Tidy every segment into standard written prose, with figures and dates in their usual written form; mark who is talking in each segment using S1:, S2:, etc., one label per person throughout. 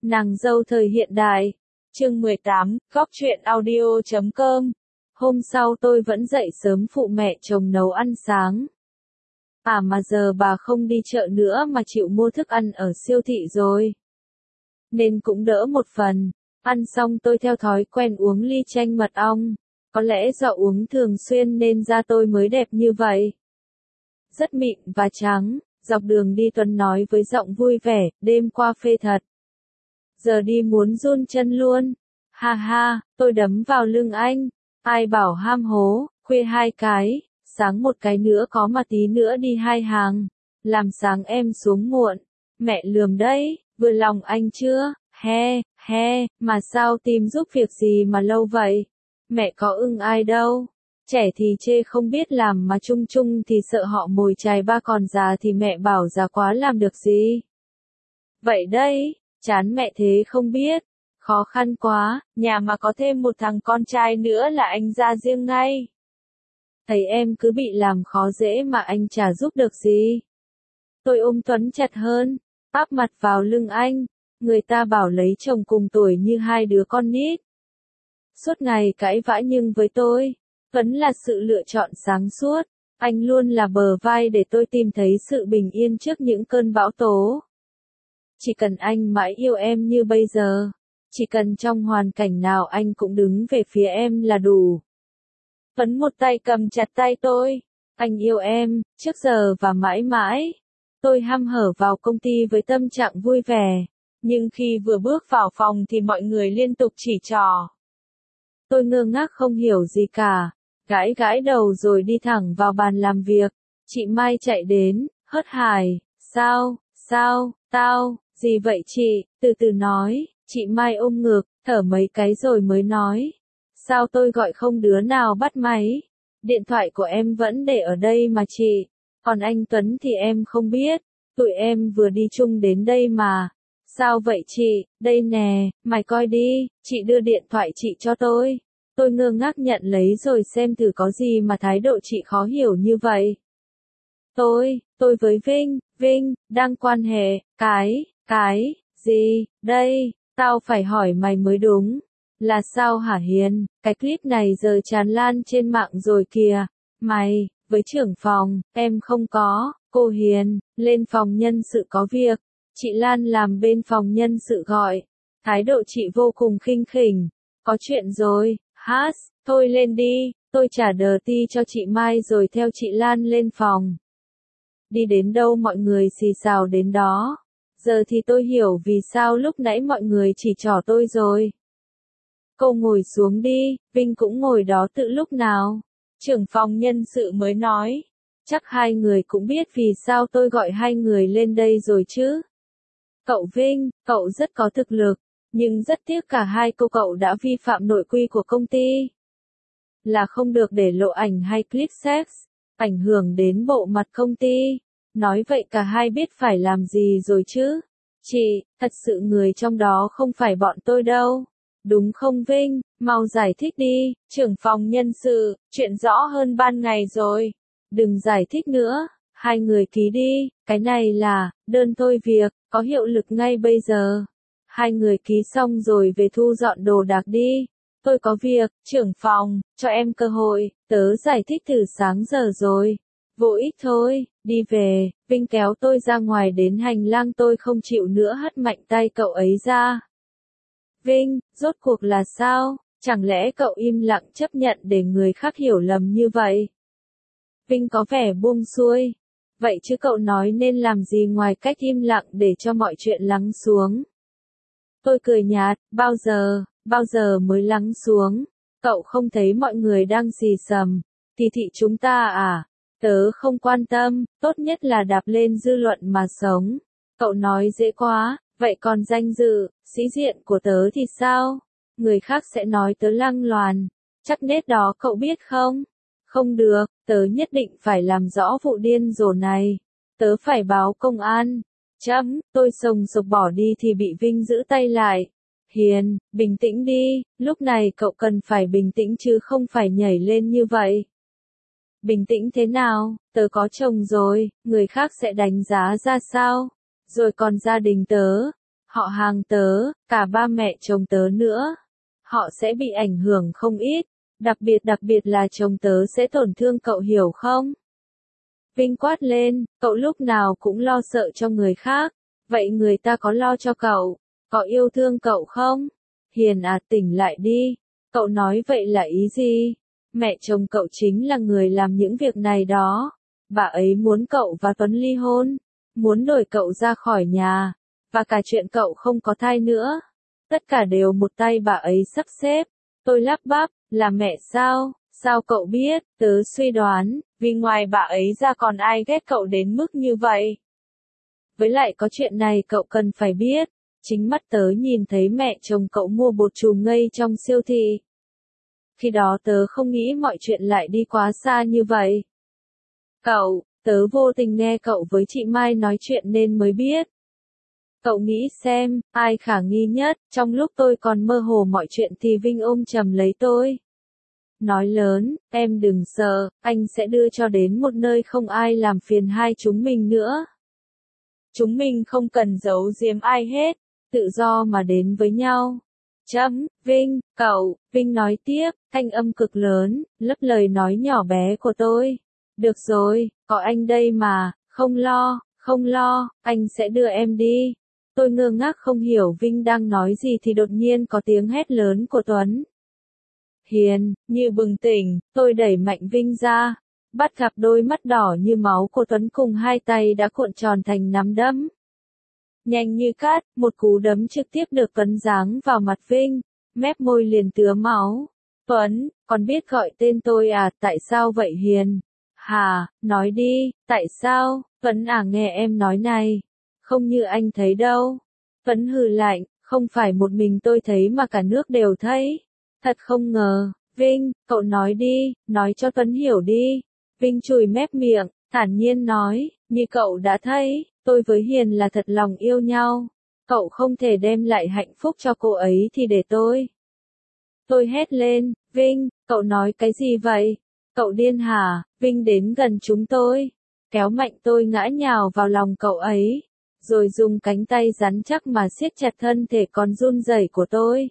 S1: Nàng dâu thời hiện đại. Chương 18, góc truyện audio.com. Hôm sau tôi vẫn dậy sớm phụ mẹ chồng nấu ăn sáng. Mà giờ bà không đi chợ nữa mà chịu mua thức ăn ở siêu thị rồi. Nên cũng đỡ một phần. Ăn xong tôi theo thói quen uống ly chanh mật ong. Có lẽ do uống thường xuyên nên da tôi mới đẹp như vậy. Rất mịn và trắng. Dọc đường đi Tuấn nói với giọng vui vẻ, đêm qua phê thật. Giờ đi muốn run chân luôn. Ha ha, tôi đấm vào lưng anh. Ai bảo ham hố, khuya 2 cái, sáng 1 cái nữa có mà tí nữa đi 2 hàng. Làm sáng em xuống muộn. Mẹ lườm đấy, vừa lòng anh chưa? He, mà sao tìm giúp việc gì mà lâu vậy? Mẹ có ưng ai đâu. Trẻ thì chê không biết làm mà chung chung thì sợ họ mồi chài ba, còn già thì mẹ bảo già quá làm được gì. Vậy đấy, chán mẹ thế không biết. Khó khăn quá, nhà mà có thêm một thằng con trai nữa là anh ra riêng ngay. Thấy em cứ bị làm khó dễ mà anh chả giúp được gì. Tôi ôm Tuấn chặt hơn, áp mặt vào lưng anh. Người ta bảo lấy chồng cùng tuổi như 2 đứa con nít. Suốt ngày cãi vã nhưng với tôi, Tuấn là sự lựa chọn sáng suốt. Anh luôn là bờ vai để tôi tìm thấy sự bình yên trước những cơn bão tố. Chỉ cần anh mãi yêu em như bây giờ. Chỉ cần trong hoàn cảnh nào anh cũng đứng về phía em là đủ. Tuấn một tay cầm chặt tay tôi. Anh yêu em, trước giờ và mãi mãi. Tôi hăm hở vào công ty với tâm trạng vui vẻ. Nhưng khi vừa bước vào phòng thì mọi người liên tục chỉ trỏ. Tôi ngơ ngác không hiểu gì cả. Gãi đầu rồi đi thẳng vào bàn làm việc. Chị Mai chạy đến, hớt hải. Sao, gì vậy chị, từ từ nói. Chị Mai ôm ngực, thở mấy cái rồi mới nói. Sao tôi gọi không đứa nào bắt máy? Điện thoại của em vẫn để ở đây mà chị. Còn anh Tuấn thì em không biết. Tụi em vừa đi chung đến đây mà. Sao vậy chị, đây nè, mày coi đi, chị đưa điện thoại chị cho tôi. Tôi ngơ ngác nhận lấy rồi xem thử có gì mà thái độ chị khó hiểu như vậy. Tôi với Vinh, đang quan hệ, cái, gì, đây, tao phải hỏi mày mới đúng. Là sao hả Hiền, cái clip này giờ tràn lan trên mạng rồi kìa. Mày, với trưởng phòng, em không có, cô Hiền, lên phòng nhân sự có việc. Chị Lan làm bên phòng nhân sự gọi. Thái độ chị vô cùng khinh khỉnh. Có chuyện rồi, thôi lên đi, tôi trả đờ ti cho chị Mai rồi theo chị Lan lên phòng. Đi đến đâu mọi người xì xào đến đó. Giờ thì tôi hiểu vì sao lúc nãy mọi người chỉ trỏ tôi rồi. Cô ngồi xuống đi, Vinh cũng ngồi đó từ lúc nào. Trưởng phòng nhân sự mới nói. Chắc hai người cũng biết vì sao tôi gọi hai người lên đây rồi chứ. Cậu Vinh, cậu rất có thực lực, nhưng rất tiếc cả hai cô cậu đã vi phạm nội quy của công ty. Là không được để lộ ảnh hay clip sex, ảnh hưởng đến bộ mặt công ty. Nói vậy cả hai biết phải làm gì rồi chứ. Chị, thật sự người trong đó không phải bọn tôi đâu. Đúng không Vinh, mau giải thích đi, trưởng phòng nhân sự, chuyện rõ hơn ban ngày rồi. Đừng giải thích nữa, hai người ký đi, cái này là đơn thôi việc, có hiệu lực ngay bây giờ. Hai người ký xong rồi về thu dọn đồ đạc đi. Tôi có việc, trưởng phòng, cho em cơ hội, tớ giải thích từ sáng giờ rồi. Vô ích thôi, đi về. Vinh kéo tôi ra ngoài đến hành lang, tôi không chịu nữa hất mạnh tay cậu ấy ra. Vinh, rốt cuộc là sao? Chẳng lẽ cậu im lặng chấp nhận để người khác hiểu lầm như vậy? Vinh có vẻ buông xuôi. Vậy chứ cậu nói nên làm gì ngoài cách im lặng để cho mọi chuyện lắng xuống? Tôi cười nhạt, bao giờ mới lắng xuống? Cậu không thấy mọi người đang xì xầm, kỳ thị chúng ta à? Tớ không quan tâm, tốt nhất là đạp lên dư luận mà sống. Cậu nói dễ quá, vậy còn danh dự, sĩ diện của tớ thì sao? Người khác sẽ nói tớ lăng loàn, chắc nết đó cậu biết không? Không được, tớ nhất định phải làm rõ vụ điên rồ này. Tớ phải báo công an. Tôi sồng sộc bỏ đi thì bị Vinh giữ tay lại. Hiền, bình tĩnh đi, lúc này cậu cần phải bình tĩnh chứ không phải nhảy lên như vậy. Bình tĩnh thế nào, tớ có chồng rồi, người khác sẽ đánh giá ra sao? Rồi còn gia đình tớ, họ hàng tớ, cả ba mẹ chồng tớ nữa. Họ sẽ bị ảnh hưởng không ít, đặc biệt là chồng tớ sẽ tổn thương cậu hiểu không? Vinh quát lên, cậu lúc nào cũng lo sợ cho người khác, vậy người ta có lo cho cậu, có yêu thương cậu không? Hiền à, tỉnh lại đi, cậu nói vậy là ý gì? Mẹ chồng cậu chính là người làm những việc này đó, bà ấy muốn cậu và Tuấn ly hôn, muốn đuổi cậu ra khỏi nhà, và cả chuyện cậu không có thai nữa. Tất cả đều một tay bà ấy sắp xếp. Tôi lắp bắp, là mẹ sao? Sao cậu biết? Tớ suy đoán, vì ngoài bà ấy ra còn ai ghét cậu đến mức như vậy. Với lại có chuyện này cậu cần phải biết, chính mắt tớ nhìn thấy mẹ chồng cậu mua bột chùm ngây trong siêu thị. Khi đó tớ không nghĩ mọi chuyện lại đi quá xa như vậy. Tớ vô tình nghe cậu với chị Mai nói chuyện nên mới biết. Cậu nghĩ xem, ai khả nghi nhất, trong lúc tôi còn mơ hồ mọi chuyện thì Vinh ôm chầm lấy tôi. Nói lớn, em đừng sợ, anh sẽ đưa cho đến một nơi không ai làm phiền hai chúng mình nữa. Chúng mình không cần giấu giếm ai hết, tự do mà đến với nhau. Vinh, Vinh nói tiếp, thanh âm cực lớn, lấp lời nói nhỏ bé của tôi. Được rồi, có anh đây mà, không lo, anh sẽ đưa em đi. Tôi ngơ ngác không hiểu Vinh đang nói gì thì đột nhiên có tiếng hét lớn của Tuấn. Hiền, như bừng tỉnh, tôi đẩy mạnh Vinh ra, bắt gặp đôi mắt đỏ như máu của Tuấn cùng hai tay đã cuộn tròn thành nắm đấm. Nhanh như cát, một cú đấm trực tiếp được Tuấn giáng vào mặt Vinh, mép môi liền tứa máu. Tuấn, còn biết gọi tên tôi à, tại sao vậy Hiền? Hà, nói đi, tại sao? Tuấn à, nghe em nói này. Không như anh thấy đâu. Tuấn hừ lạnh, không phải một mình tôi thấy mà cả nước đều thấy. Thật không ngờ. Vinh, cậu nói đi, nói cho Tuấn hiểu đi. Vinh chùi mép miệng, thản nhiên nói, như cậu đã thấy, tôi với Hiền là thật lòng yêu nhau. Cậu không thể đem lại hạnh phúc cho cô ấy thì để tôi. Tôi hét lên, Vinh, cậu nói cái gì vậy? Cậu điên hả? Vinh đến gần chúng tôi, kéo mạnh tôi ngã nhào vào lòng cậu ấy, rồi dùng cánh tay rắn chắc mà siết chặt thân thể còn run rẩy của tôi.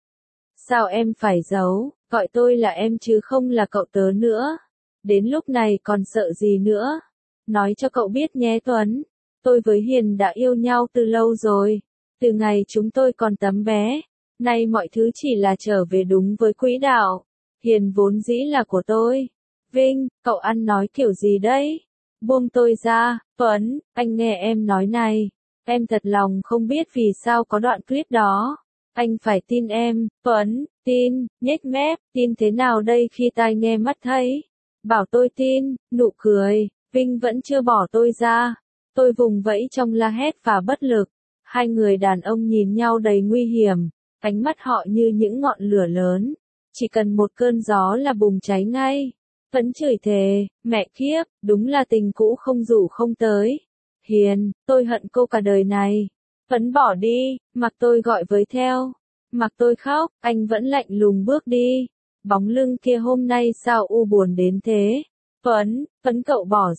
S1: Sao em phải giấu, gọi tôi là em chứ không là cậu tớ nữa. Đến lúc này còn sợ gì nữa? Nói cho cậu biết nhé Tuấn, tôi với Hiền đã yêu nhau từ lâu rồi, từ ngày chúng tôi còn tấm bé. Nay mọi thứ chỉ là trở về đúng với quỹ đạo. Hiền vốn dĩ là của tôi. Vinh, cậu ăn nói kiểu gì đấy? Buông tôi ra, Tuấn, anh nghe em nói này. Em thật lòng không biết vì sao có đoạn clip đó. Anh phải tin em, Tuấn, tin, nhếch mép, tin thế nào đây khi tai nghe mắt thấy. Bảo tôi tin, nụ cười, Vinh vẫn chưa bỏ tôi ra. Tôi vùng vẫy trong la hét và bất lực. Hai người đàn ông nhìn nhau đầy nguy hiểm, ánh mắt họ như những ngọn lửa lớn. Chỉ cần một cơn gió là bùng cháy ngay. Vẫn chửi thề, mẹ kiếp, đúng là tình cũ không rủ không tới. Hiền, tôi hận cô cả đời này. Vẫn bỏ đi, mặc tôi gọi với theo. Mặc tôi khóc, anh vẫn lạnh lùng bước đi. Bóng lưng kia hôm nay sao u buồn đến thế? Phấn cậu bỏ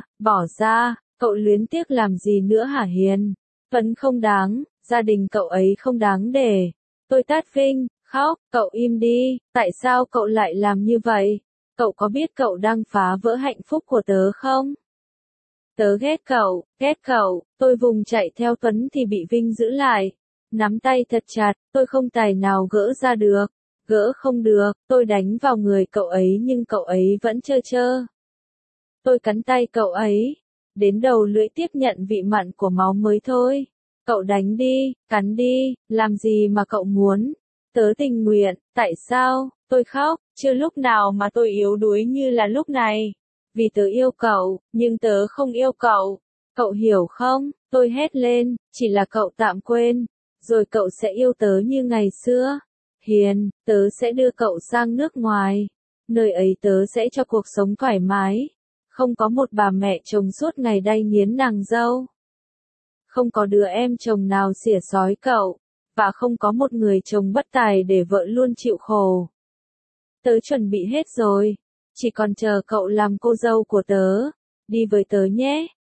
S1: ra, cậu luyến tiếc làm gì nữa hả Hiền? Phấn không đáng, gia đình cậu ấy không đáng để. Tôi tát Vinh, khóc, cậu im đi, tại sao cậu lại làm như vậy? Cậu có biết cậu đang phá vỡ hạnh phúc của tớ không? Tớ ghét cậu, tôi vùng chạy theo Tuấn thì bị Vinh giữ lại. Nắm tay thật chặt, tôi không tài nào gỡ ra được. Gỡ không được, tôi đánh vào người cậu ấy nhưng cậu ấy vẫn trơ. Tôi cắn tay cậu ấy, đến đầu lưỡi tiếp nhận vị mặn của máu mới thôi. Cậu đánh đi, cắn đi, làm gì mà cậu muốn. Tớ tình nguyện, tại sao, tôi khóc, chưa lúc nào mà tôi yếu đuối như là lúc này. Vì tớ yêu cậu, nhưng tớ không yêu cậu. Cậu hiểu không? Tôi hét lên, chỉ là cậu tạm quên. Rồi cậu sẽ yêu tớ như ngày xưa. Hiền, tớ sẽ đưa cậu sang nước ngoài. Nơi ấy tớ sẽ cho cuộc sống thoải mái. Không có một bà mẹ chồng suốt ngày đay nghiến nàng dâu. Không có đứa em chồng nào xỉa xói cậu. Và không có một người chồng bất tài để vợ luôn chịu khổ. Tớ chuẩn bị hết rồi. Chỉ còn chờ cậu làm cô dâu của tớ. Đi với tớ nhé.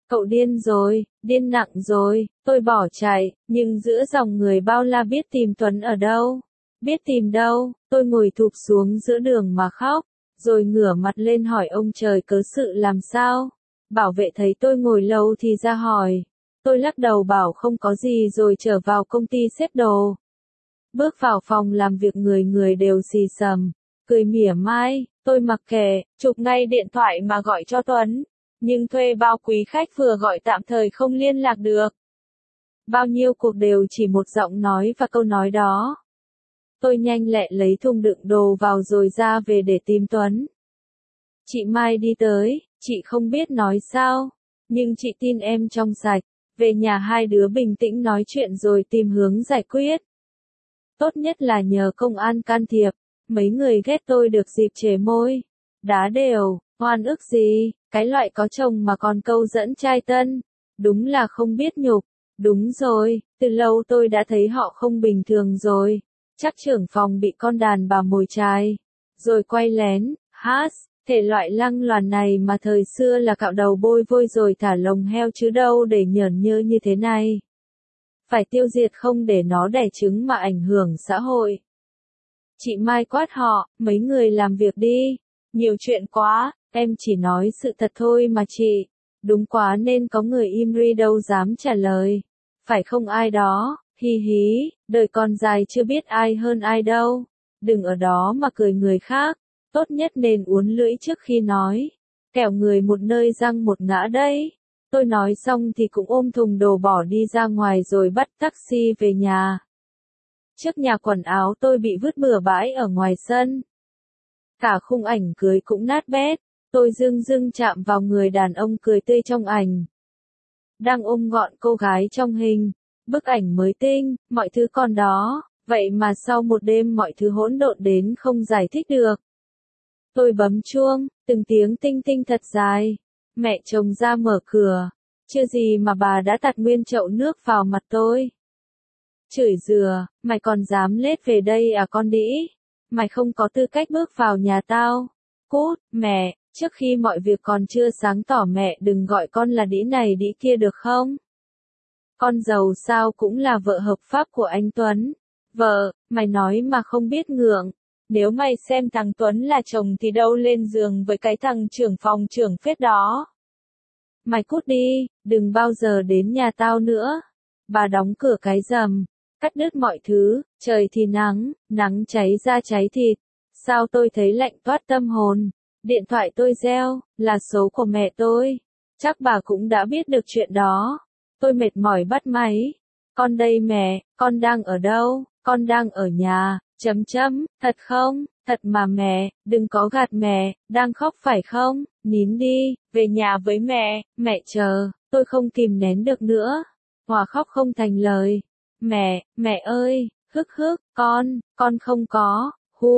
S1: Cậu điên rồi, điên nặng rồi, tôi bỏ chạy, nhưng giữa dòng người bao la biết tìm Tuấn ở đâu. Biết tìm đâu, tôi ngồi thụp xuống giữa đường mà khóc, rồi ngửa mặt lên hỏi ông trời cớ sự làm sao. Bảo vệ thấy tôi ngồi lâu thì ra hỏi. Tôi lắc đầu bảo không có gì rồi trở vào công ty xếp đồ. Bước vào phòng làm việc người người đều xì xầm, cười mỉa mai, tôi mặc kệ, chụp ngay điện thoại mà gọi cho Tuấn. Nhưng thuê bao quý khách vừa gọi tạm thời không liên lạc được. Bao nhiêu cuộc đều chỉ một giọng nói và câu nói đó. Tôi nhanh lẹ lấy thùng đựng đồ vào rồi ra về để tìm Tuấn. Chị Mai đi tới, chị không biết nói sao, nhưng chị tin em trong sạch. Về nhà hai đứa bình tĩnh nói chuyện rồi tìm hướng giải quyết. Tốt nhất là nhờ công an can thiệp, mấy người ghét tôi được dịp chề môi. Đá đều, oan ức gì, cái loại có chồng mà còn câu dẫn trai tân. Đúng là không biết nhục. Đúng rồi, từ lâu tôi đã thấy họ không bình thường rồi. Chắc trưởng phòng bị con đàn bà mồi chài. Rồi quay lén, hát, thể loại lăng loàn này mà thời xưa là cạo đầu bôi vôi rồi thả lồng heo chứ đâu để nhởn nhơ như thế này. Phải tiêu diệt không để nó đẻ trứng mà ảnh hưởng xã hội. Chị Mai quát họ, mấy người làm việc đi. Nhiều chuyện quá, em chỉ nói sự thật thôi mà chị. Đúng quá nên có người im ri đâu dám trả lời. Phải không ai đó, hi hí, đời còn dài chưa biết ai hơn ai đâu. Đừng ở đó mà cười người khác. Tốt nhất nên uốn lưỡi trước khi nói. Kẻo người một nơi răng một ngã đấy. Tôi nói xong thì cũng ôm thùng đồ bỏ đi ra ngoài rồi bắt taxi về nhà. Trước nhà quần áo tôi bị vứt bừa bãi ở ngoài sân. Cả khung ảnh cưới cũng nát bét. Tôi dưng dưng chạm vào người đàn ông cười tươi trong ảnh. Đang ôm gọn cô gái trong hình. Bức ảnh mới tinh, mọi thứ còn đó. Vậy mà sau một đêm mọi thứ hỗn độn đến không giải thích được. Tôi bấm chuông, từng tiếng tinh tinh thật dài. Mẹ chồng ra mở cửa. Chưa gì mà bà đã tạt nguyên chậu nước vào mặt tôi. Chửi dừa, mày còn dám lết về đây à con đĩ? Mày không có tư cách bước vào nhà tao. Cút, mẹ, trước khi mọi việc còn chưa sáng tỏ mẹ đừng gọi con là đĩ này đĩ kia được không? Con giàu sao cũng là vợ hợp pháp của anh Tuấn. Vợ, mày nói mà không biết ngượng. Nếu mày xem thằng Tuấn là chồng thì đâu lên giường với cái thằng trưởng phòng trưởng phết đó. Mày cút đi, đừng bao giờ đến nhà tao nữa. Bà đóng cửa cái rầm, cắt đứt mọi thứ, trời thì nắng, nắng cháy da cháy thịt. Sao tôi thấy lạnh toát tâm hồn. Điện thoại tôi reo, là số của mẹ tôi. Chắc bà cũng đã biết được chuyện đó. Tôi mệt mỏi bắt máy. Con đây mẹ, con đang ở đâu? Con đang ở nhà. Thật không? Thật mà mẹ, đừng có gạt mẹ, đang khóc phải không? Nín đi, về nhà với mẹ chờ, tôi không kìm nén được nữa. Hòa khóc không thành lời. Mẹ ơi, hức, con không có,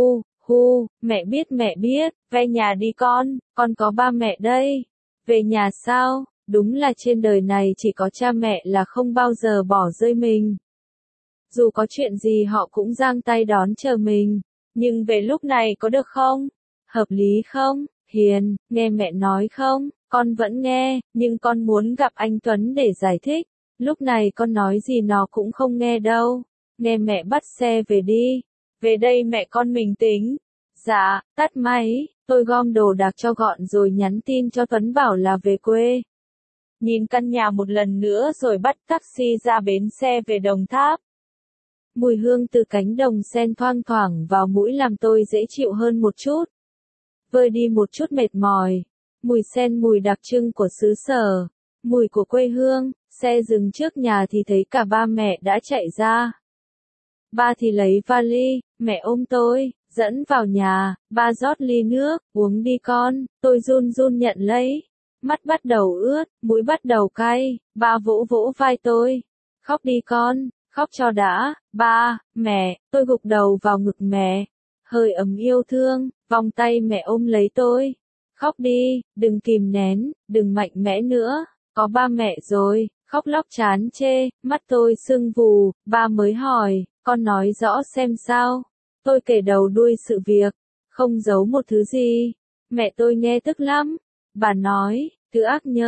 S1: mẹ biết, về nhà đi con có ba mẹ đây. Về nhà sao? Đúng là trên đời này chỉ có cha mẹ là không bao giờ bỏ rơi mình. Dù có chuyện gì họ cũng giang tay đón chờ mình. Nhưng về lúc này có được không? Hợp lý không? Hiền, nghe mẹ nói không? Con vẫn nghe, nhưng con muốn gặp anh Tuấn để giải thích. Lúc này con nói gì nó cũng không nghe đâu. Nghe mẹ bắt xe về đi. Về đây mẹ con mình tính. Dạ, tắt máy, tôi gom đồ đạc cho gọn rồi nhắn tin cho Tuấn bảo là về quê. Nhìn căn nhà một lần nữa rồi bắt taxi ra bến xe về Đồng Tháp. Mùi hương từ cánh đồng sen thoang thoảng vào mũi làm tôi dễ chịu hơn một chút. Vơi đi một chút mệt mỏi. Mùi sen mùi đặc trưng của xứ sở. Mùi của quê hương. Xe dừng trước nhà thì thấy cả ba mẹ đã chạy ra. Ba thì lấy vali, mẹ ôm tôi, dẫn vào nhà, ba rót ly nước, uống đi con, tôi run run nhận lấy. Mắt bắt đầu ướt, mũi bắt đầu cay, ba vỗ vỗ vai tôi. Khóc đi con, khóc cho đã, ba, mẹ, tôi gục đầu vào ngực mẹ. Hơi ấm yêu thương, vòng tay mẹ ôm lấy tôi. Khóc đi, đừng kìm nén, đừng mạnh mẽ nữa, có ba mẹ rồi, khóc lóc chán chê, mắt tôi sưng vù, ba mới hỏi, con nói rõ xem sao. Tôi kể đầu đuôi sự việc, không giấu một thứ gì. Mẹ tôi nghe tức lắm. Bà nói, thứ ác nhân,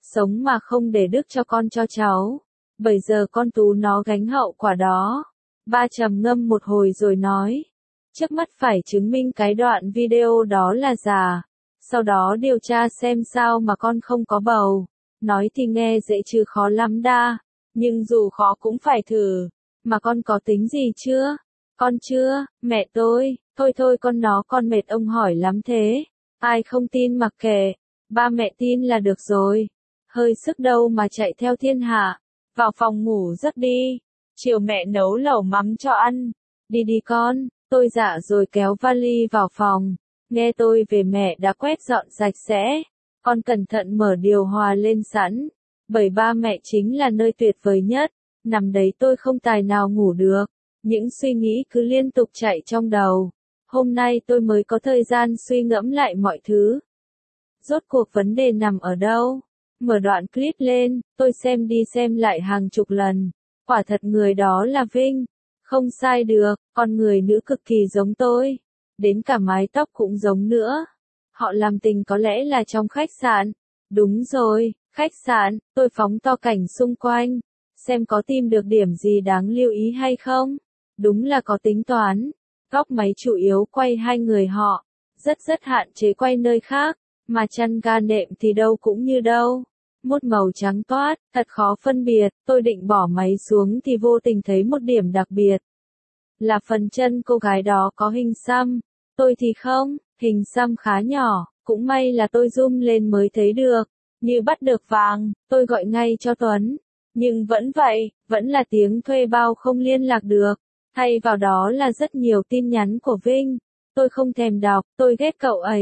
S1: sống mà không để đức cho con cho cháu. Bây giờ con Tú nó gánh hậu quả đó. Ba trầm ngâm một hồi rồi nói. Trước mắt phải chứng minh cái đoạn video đó là giả. Sau đó điều tra xem sao mà con không có bầu. Nói thì nghe dễ chứ khó lắm đa. Nhưng dù khó cũng phải thử. Mà con có tính gì chưa? Con chưa, mẹ tôi. Thôi thôi con nó con mệt ông hỏi lắm thế. Ai không tin mặc kệ. Ba mẹ tin là được rồi. Hơi sức đâu mà chạy theo thiên hạ. Vào phòng ngủ giấc đi. Chiều mẹ nấu lẩu mắm cho ăn. Đi đi con. Tôi dạ rồi kéo vali vào phòng. Nghe tôi về mẹ đã quét dọn sạch sẽ. Con cẩn thận mở điều hòa lên sẵn. Bởi ba mẹ chính là nơi tuyệt vời nhất. Nằm đấy tôi không tài nào ngủ được. Những suy nghĩ cứ liên tục chạy trong đầu. Hôm nay tôi mới có thời gian suy ngẫm lại mọi thứ. Rốt cuộc vấn đề nằm ở đâu? Mở đoạn clip lên, tôi xem đi xem lại hàng chục lần. Quả thật người đó là Vinh. Không sai được, con người nữ cực kỳ giống tôi. Đến cả mái tóc cũng giống nữa. Họ làm tình có lẽ là trong khách sạn. Đúng rồi, khách sạn, tôi phóng to cảnh xung quanh. Xem có tìm được điểm gì đáng lưu ý hay không? Đúng là có tính toán. Góc máy chủ yếu quay hai người họ. Rất hạn chế quay nơi khác. Mà chăn ga nệm thì đâu cũng như đâu. Một màu trắng toát, thật khó phân biệt. Tôi định bỏ máy xuống thì vô tình thấy một điểm đặc biệt. Là phần chân cô gái đó có hình xăm. Tôi thì không, hình xăm khá nhỏ. Cũng may là tôi zoom lên mới thấy được. Như bắt được vàng, tôi gọi ngay cho Tuấn. Nhưng vẫn vậy, vẫn là tiếng thuê bao không liên lạc được. Thay vào đó là rất nhiều tin nhắn của Vinh. Tôi không thèm đọc, tôi ghét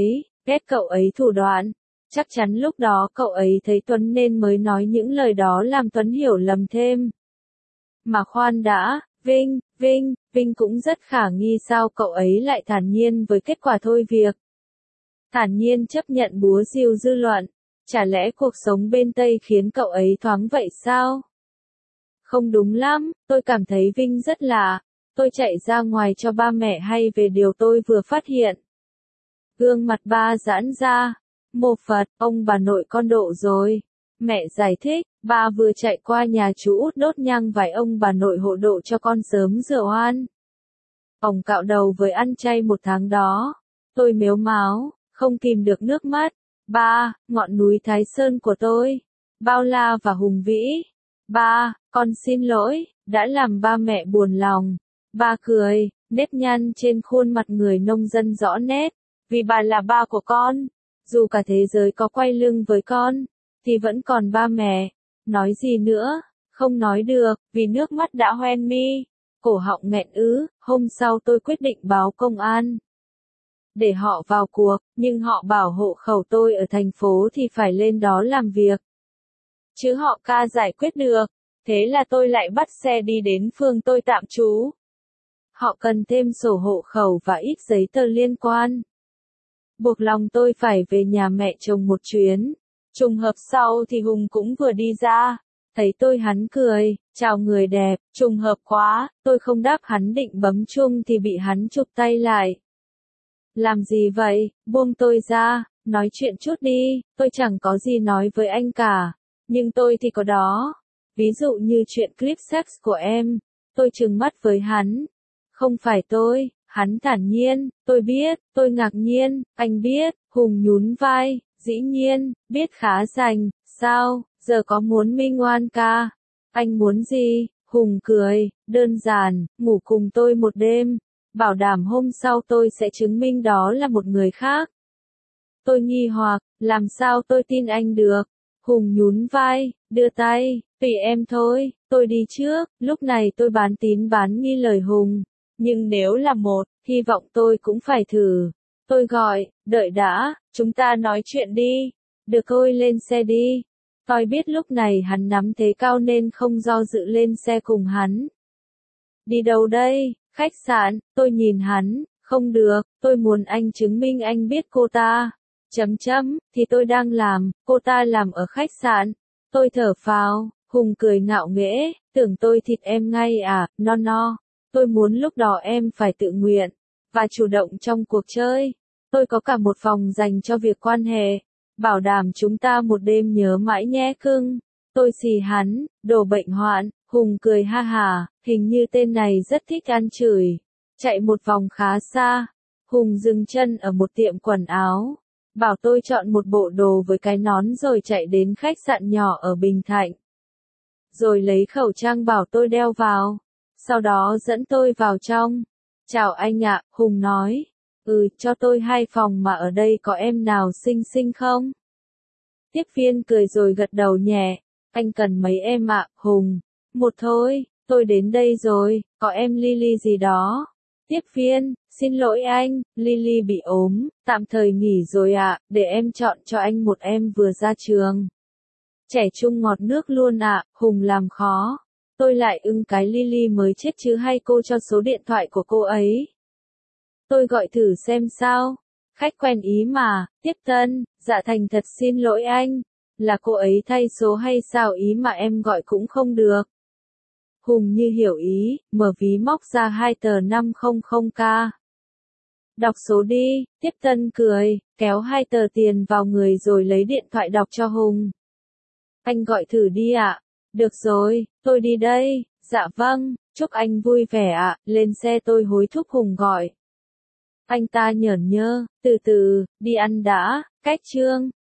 S1: cậu ấy thủ đoạn. Chắc chắn lúc đó cậu ấy thấy Tuấn nên mới nói những lời đó làm Tuấn hiểu lầm thêm. Mà khoan đã, Vinh cũng rất khả nghi sao cậu ấy lại thản nhiên với kết quả thôi việc. Thản nhiên chấp nhận búa rìu dư luận. Chả lẽ cuộc sống bên Tây khiến cậu ấy thoáng vậy sao? Không đúng lắm, tôi cảm thấy Vinh rất lạ. Tôi chạy ra ngoài cho ba mẹ hay về điều tôi vừa phát hiện. Gương mặt ba giãn ra. Mô Phật, ông bà nội con độ rồi. Mẹ giải thích, ba vừa chạy qua nhà chú út đốt nhang vài ông bà nội hộ độ cho con sớm rửa oan. Ông cạo đầu với ăn chay 1 tháng đó. Tôi mếu máo, không kìm được nước mắt. Ba, ngọn núi Thái Sơn của tôi. Bao la và hùng vĩ. Ba, con xin lỗi, đã làm ba mẹ buồn lòng. Ba cười, nếp nhăn trên khuôn mặt người nông dân rõ nét. Vì bà là ba của con. Dù cả thế giới có quay lưng với con, thì vẫn còn ba mẹ. Nói gì nữa? Không nói được, vì nước mắt đã hoen mi. Cổ họng nghẹn ứ, hôm sau tôi quyết định báo công an. Để họ vào cuộc, nhưng họ bảo hộ khẩu tôi ở thành phố thì phải lên đó làm việc. Chứ họ ca giải quyết được. Thế là tôi lại bắt xe đi đến phường tôi tạm trú. Họ cần thêm sổ hộ khẩu và ít giấy tờ liên quan. Buộc lòng tôi phải về nhà mẹ chồng một chuyến. Trùng hợp sau thì Hùng cũng vừa đi ra. Thấy tôi hắn cười, chào người đẹp, trùng hợp quá, tôi không đáp hắn định bấm chuông thì bị hắn chụp tay lại. Làm gì vậy, buông tôi ra, nói chuyện chút đi, tôi chẳng có gì nói với anh cả. Nhưng tôi thì có đó. Ví dụ như chuyện clip sex của em. Tôi trừng mắt với hắn. Không phải tôi. Hắn thản nhiên, tôi biết, tôi ngạc nhiên, anh biết, Hùng nhún vai, dĩ nhiên, biết khá rành, sao, giờ có muốn minh oan ca? Anh muốn gì? Hùng cười, đơn giản, ngủ cùng tôi một đêm, bảo đảm hôm sau tôi sẽ chứng minh đó là một người khác. Tôi nghi hoặc, làm sao tôi tin anh được? Hùng nhún vai, đưa tay, tùy em thôi, tôi đi trước, lúc này tôi bán tín bán nghi lời Hùng. Nhưng nếu là một, hy vọng tôi cũng phải thử. Tôi gọi, đợi đã, chúng ta nói chuyện đi. Được thôi lên xe đi. Tôi biết lúc này hắn nắm thế cao nên không do dự lên xe cùng hắn. Đi đâu đây? Khách sạn, tôi nhìn hắn, không được, tôi muốn anh chứng minh anh biết cô ta. Thì tôi đang làm, cô ta làm ở khách sạn. Tôi thở phào, Hùng cười ngạo nghễ, tưởng tôi thịt em ngay à, no. Tôi muốn lúc đó em phải tự nguyện, và chủ động trong cuộc chơi. Tôi có cả một phòng dành cho việc quan hệ. Bảo đảm chúng ta một đêm nhớ mãi nhé cưng. Tôi xì hắn, đồ bệnh hoạn, Hùng cười ha hà, hình như tên này rất thích ăn chửi. Chạy một vòng khá xa, Hùng dừng chân ở một tiệm quần áo. Bảo tôi chọn một bộ đồ với cái nón rồi chạy đến khách sạn nhỏ ở Bình Thạnh. Rồi lấy khẩu trang bảo tôi đeo vào. Sau đó dẫn tôi vào trong. Chào anh ạ, Hùng nói. Cho tôi 2 phòng mà ở đây có em nào xinh xinh không? Tiếp viên cười rồi gật đầu nhẹ. Anh cần mấy em ạ, Hùng? Một thôi, tôi đến đây rồi, có em Lily gì đó. Tiếp viên, xin lỗi anh, Lily bị ốm, tạm thời nghỉ rồi ạ, để em chọn cho anh một em vừa ra trường. Trẻ trung ngọt nước luôn ạ, Hùng làm khó. Tôi lại ưng cái Lily mới chết chứ hay cô cho số điện thoại của cô ấy. Tôi gọi thử xem sao. Khách quen ý mà, tiếp tân, dạ thành thật xin lỗi anh. Là cô ấy thay số hay sao ý mà em gọi cũng không được. Hùng như hiểu ý, mở ví móc ra 2 tờ 500k. Đọc số đi, tiếp tân cười, kéo 2 tờ tiền vào người rồi lấy điện thoại đọc cho Hùng. Anh gọi thử đi ạ. Được rồi, tôi đi đây. Dạ vâng, chúc anh vui vẻ ạ. Lên xe tôi hối thúc Hùng gọi. Anh ta nhởn nhơ, từ từ, đi ăn đã, cách chương.